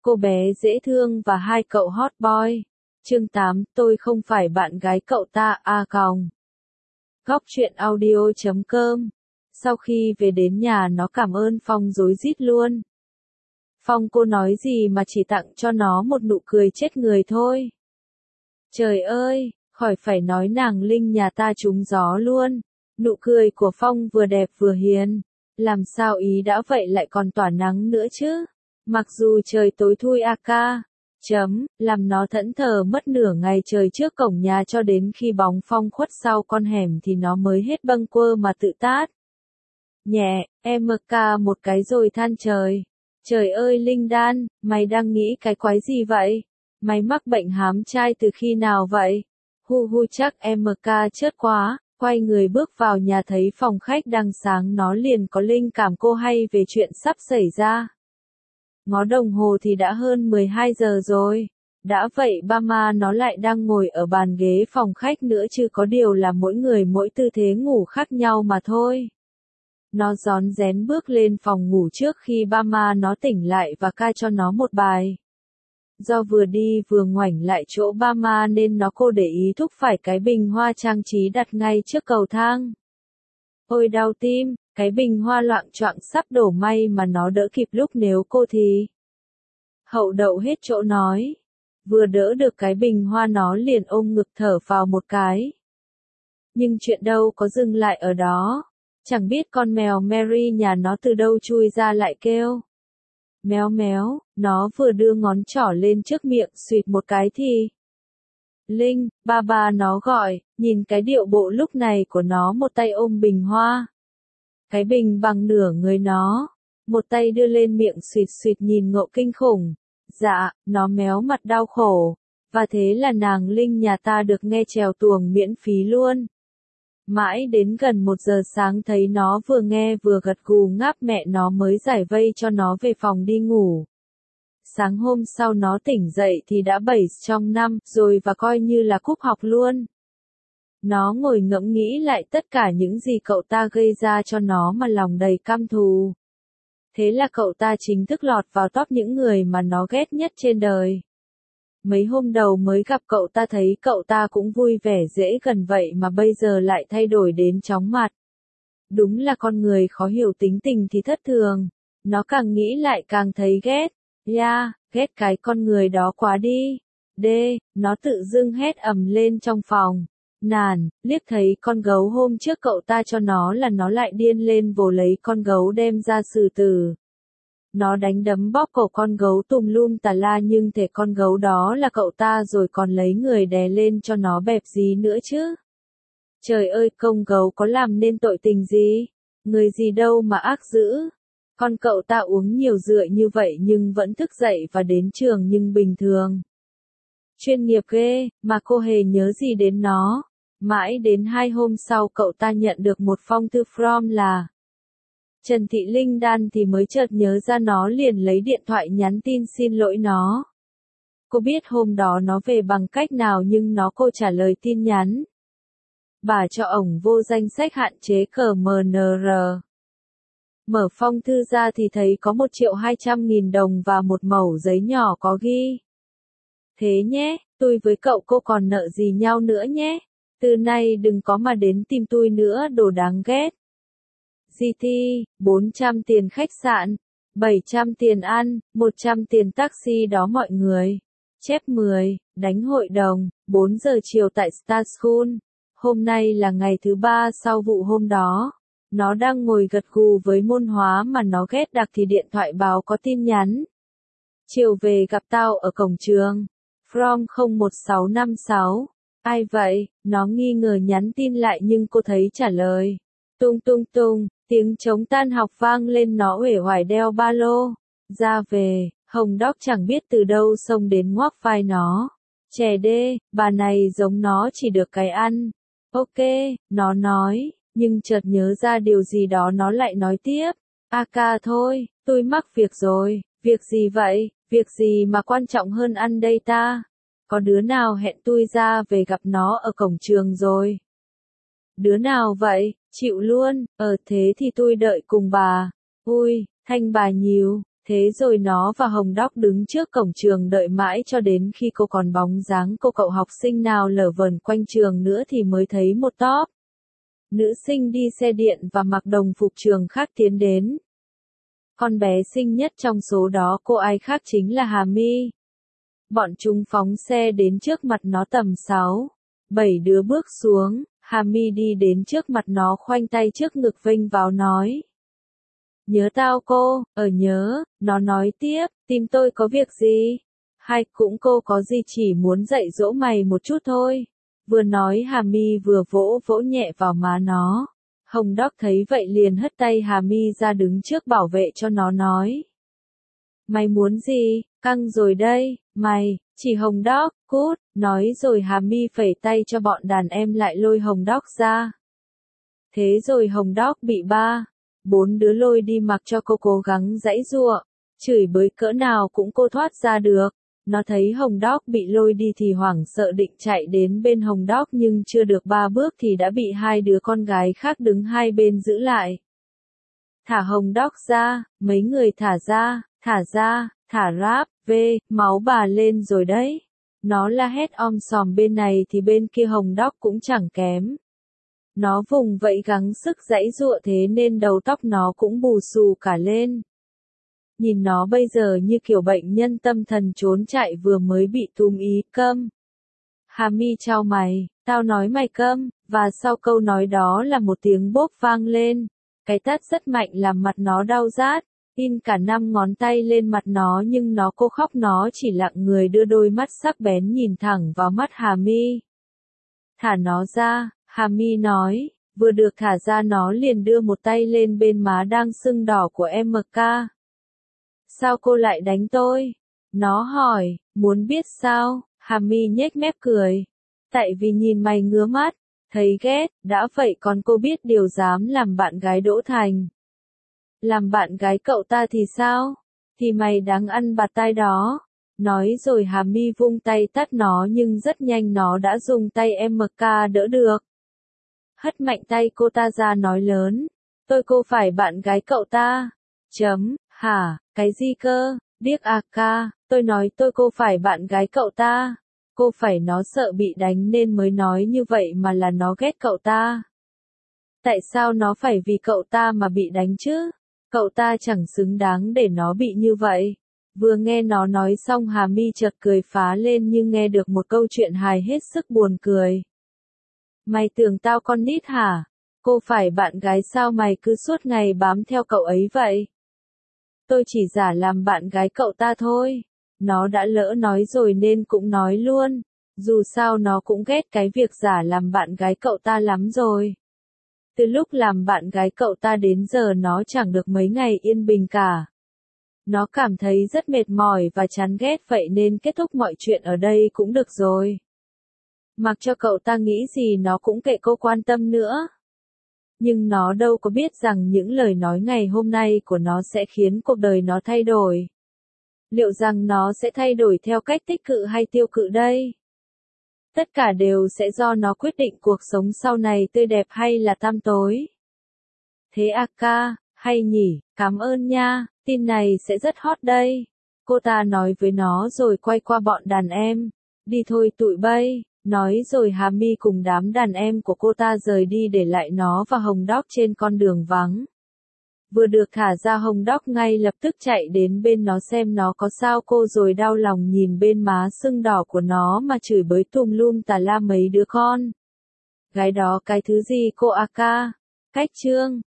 cô bé dễ thương và hai cậu hot boy. Chương 8, tôi không phải bạn gái cậu ta a còng. Góc truyện audio.com. Sau khi về đến nhà nó cảm ơn Phong rối rít luôn. Phong cô nói gì mà chỉ tặng cho nó một nụ cười chết người thôi. Trời ơi, khỏi phải nói nàng Linh nhà ta trúng gió luôn. Nụ cười của Phong vừa đẹp vừa hiền. Làm sao ý đã vậy lại còn tỏa nắng nữa chứ. Mặc dù trời tối thui làm nó thẫn thờ mất nửa ngày trời trước cổng nhà cho đến khi bóng Phong khuất sau con hẻm thì nó mới hết bâng quơ mà tự tát. Nhẹ, MK một cái rồi than trời. Trời ơi Linh Đan, mày đang nghĩ cái quái gì vậy? Mày mắc bệnh hám trai từ khi nào vậy? Hu chắc MK chớt quá, quay người bước vào nhà thấy phòng khách đang sáng nó liền có linh cảm cô hay về chuyện sắp xảy ra. Ngó đồng hồ thì đã hơn 12 giờ rồi. Đã vậy ba ma nó lại đang ngồi ở bàn ghế phòng khách nữa chứ có điều là mỗi người mỗi tư thế ngủ khác nhau mà thôi. Nó rón rén bước lên phòng ngủ trước khi ba ma nó tỉnh lại và ca cho nó một bài. Do vừa đi vừa ngoảnh lại chỗ ba ma nên nó cô để ý thúc phải cái bình hoa trang trí đặt ngay trước cầu thang. Ôi đau tim, cái bình hoa loạng choạng sắp đổ may mà nó đỡ kịp lúc nếu cô thì. Hậu đậu hết chỗ nói. Vừa đỡ được cái bình hoa nó liền ôm ngực thở vào một cái. Nhưng chuyện đâu có dừng lại ở đó. Chẳng biết con mèo Mary nhà nó từ đâu chui ra lại kêu. Méo méo, nó vừa đưa ngón trỏ lên trước miệng suýt một cái thì. Linh, ba nó gọi, nhìn cái điệu bộ lúc này của nó một tay ôm bình hoa. Cái bình bằng nửa người nó. Một tay đưa lên miệng suýt nhìn ngộ kinh khủng. Dạ, nó méo mặt đau khổ. Và thế là nàng Linh nhà ta được nghe chèo tuồng miễn phí luôn. Mãi đến gần 1 giờ sáng thấy nó vừa nghe vừa gật gù ngáp mẹ nó mới giải vây cho nó về phòng đi ngủ. Sáng hôm sau nó tỉnh dậy thì đã 7 trong 5 rồi và coi như là cúp học luôn. Nó ngồi ngẫm nghĩ lại tất cả những gì cậu ta gây ra cho nó mà lòng đầy căm thù. Thế là cậu ta chính thức lọt vào top những người mà nó ghét nhất trên đời. Mấy hôm đầu mới gặp cậu ta thấy cậu ta cũng vui vẻ dễ gần vậy mà bây giờ lại thay đổi đến chóng mặt. Đúng là con người khó hiểu tính tình thì thất thường. Nó càng nghĩ lại càng thấy ghét. Ghét cái con người đó quá đi. Nó tự dưng hét ầm lên trong phòng. Nản, liếc thấy con gấu hôm trước cậu ta cho nó là nó lại điên lên vồ lấy con gấu đem ra xử tử. Nó đánh đấm bóp cổ con gấu tùm lum tà la nhưng thể con gấu đó là cậu ta rồi còn lấy người đè lên cho nó bẹp gì nữa chứ. Trời ơi công gấu có làm nên tội tình gì? Người gì đâu mà ác dữ. Con cậu ta uống nhiều rượu như vậy nhưng vẫn thức dậy và đến trường nhưng bình thường. Chuyên nghiệp ghê, mà cô hề nhớ gì đến nó. Mãi đến 2 hôm sau cậu ta nhận được một phong thư from là Trần Thị Linh Đan thì mới chợt nhớ ra nó liền lấy điện thoại nhắn tin xin lỗi nó. Cô biết hôm đó nó về bằng cách nào nhưng cô trả lời tin nhắn. Bà cho ổng vô danh sách hạn chế CMNR. Mở phong thư ra thì thấy có 1.200.000 đồng và một mẩu giấy nhỏ có ghi. Thế nhé, tôi với cậu cô còn nợ gì nhau nữa nhé. Từ nay đừng có mà đến tìm tôi nữa đồ đáng ghét. GT, 400 tiền khách sạn, 700 tiền ăn, 100 tiền taxi đó mọi người. Chép 10, đánh hội đồng, 4 giờ chiều tại Star School. Hôm nay là ngày thứ 3 sau vụ hôm đó. Nó đang ngồi gật gù với môn hóa mà nó ghét đặc thì điện thoại báo có tin nhắn. Chiều về gặp tao ở cổng trường. From 01656. Ai vậy? Nó nghi ngờ nhắn tin lại nhưng cô thấy trả lời. Tung, tiếng trống tan học vang lên nó uể oải đeo ba lô. Ra về, Hồng Đóc chẳng biết từ đâu xông đến ngoắc vai nó. Trẻ đê, bà này giống nó chỉ được cái ăn. Ok, nó nói, nhưng chợt nhớ ra điều gì đó nó lại nói tiếp. AK thôi, tôi mắc việc rồi, việc gì vậy, việc gì mà quan trọng hơn ăn đây ta? Có đứa nào hẹn tôi ra về gặp nó ở cổng trường rồi? Đứa nào vậy? Chịu luôn, thế thì tôi đợi cùng bà. Ui, thanh bà nhiều, Thế rồi nó và Hồng Đóc đứng trước cổng trường đợi mãi cho đến khi cô còn bóng dáng cô cậu học sinh nào lở vờn quanh trường nữa thì mới thấy một tốp nữ sinh đi xe điện và mặc đồng phục trường khác tiến đến. Con bé xinh nhất trong số đó cô ai khác chính là Hà My. Bọn chúng phóng xe đến trước mặt nó tầm 6-7 đứa bước xuống, Hà My đi đến trước mặt nó khoanh tay trước ngực vênh vào nói. Nhớ tao cô, nhớ, nó nói tiếp, tìm tôi có việc gì? Hay cũng cô có gì chỉ muốn dạy dỗ mày một chút thôi. Vừa nói Hà My vừa vỗ vỗ nhẹ vào má nó. Hồng Đóc thấy vậy liền hất tay Hà My ra đứng trước bảo vệ cho nó nói. Mày muốn gì, căng rồi đây, mày, chỉ Hồng Đóc, cút, nói rồi Hà My phẩy tay cho bọn đàn em lại lôi Hồng Đóc ra. Thế rồi Hồng Đóc bị 3-4 đứa lôi đi mặc cho cô cố gắng giãy giụa, chửi bới cỡ nào cũng cô thoát ra được. Nó thấy Hồng Đóc bị lôi đi thì hoảng sợ định chạy đến bên Hồng Đóc nhưng chưa được 3 bước thì đã bị 2 đứa con gái khác đứng hai bên giữ lại. Thả Hồng Đóc ra, mấy người thả ra, thả ráp, máu bà lên rồi đấy. Nó la hét om sòm bên này thì bên kia Hồng Đóc cũng chẳng kém. Nó vùng vẫy gắng sức giãy giụa thế nên đầu tóc nó cũng bù xù cả lên. Nhìn nó bây giờ như kiểu bệnh nhân tâm thần trốn chạy vừa mới bị túm ý, câm. Hà My chau mày, tao nói mày câm, và sau câu nói đó là một tiếng bốp vang lên. Cái tát rất mạnh làm mặt nó đau rát, in cả 5 ngón tay lên mặt nó nhưng nó cô khóc nó chỉ lặng người đưa đôi mắt sắc bén nhìn thẳng vào mắt Hà My. Thả nó ra, Hà My nói, vừa được thả ra nó liền đưa một tay lên bên má đang sưng đỏ của MK. Sao cô lại đánh tôi? Nó hỏi, muốn biết sao? Hà My nhếch mép cười. Tại vì nhìn mày ngứa mắt, thấy ghét, đã vậy còn cô biết điều dám làm bạn gái Đỗ Thành. Làm bạn gái cậu ta thì sao? Thì mày đáng ăn bạt tai đó. Nói rồi Hà My vung tay tát nó nhưng rất nhanh nó đã dùng tay MK đỡ được. Hất mạnh tay cô ta ra nói lớn. Cô phải bạn gái cậu ta. Hả, cái gì cơ, điếc à ca, tôi nói cô phải bạn gái cậu ta. Cô phải nó sợ bị đánh nên mới nói như vậy mà là nó ghét cậu ta. Tại sao nó phải vì cậu ta mà bị đánh chứ? Cậu ta chẳng xứng đáng để nó bị như vậy. Vừa nghe nó nói xong Hà My chợt cười phá lên nhưng nghe được một câu chuyện hài hết sức buồn cười. Mày tưởng tao con nít hả? Cô phải bạn gái sao mày cứ suốt ngày bám theo cậu ấy vậy? Tôi chỉ giả làm bạn gái cậu ta thôi. Nó đã lỡ nói rồi nên cũng nói luôn. Dù sao nó cũng ghét cái việc giả làm bạn gái cậu ta lắm rồi. Từ lúc làm bạn gái cậu ta đến giờ nó chẳng được mấy ngày yên bình cả. Nó cảm thấy rất mệt mỏi và chán ghét vậy nên kết thúc mọi chuyện ở đây cũng được rồi. Mặc cho cậu ta nghĩ gì nó cũng kệ cô quan tâm nữa. Nhưng nó đâu có biết rằng những lời nói ngày hôm nay của nó sẽ khiến cuộc đời nó thay đổi. Liệu rằng nó sẽ thay đổi theo cách tích cực hay tiêu cực đây? Tất cả đều sẽ do nó quyết định cuộc sống sau này tươi đẹp hay là tăm tối. Thế à ca, hay nhỉ, cảm ơn nha, tin này sẽ rất hot đây. Cô ta nói với nó rồi quay qua bọn đàn em. Đi thôi tụi bay. Nói rồi Hà My cùng đám đàn em của cô ta rời đi để lại nó và Hồng Đóc trên con đường vắng. Vừa được thả ra Hồng Đóc ngay lập tức chạy đến bên nó xem nó có sao cô rồi đau lòng nhìn bên má sưng đỏ của nó mà chửi bới tùm lum tà la mấy đứa con. Gái đó cái thứ gì cô à ca? Cách trương.